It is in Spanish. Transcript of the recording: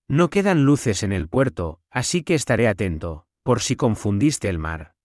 No quedan luces en el puerto, así que estaré atento, por si confundiste el mar.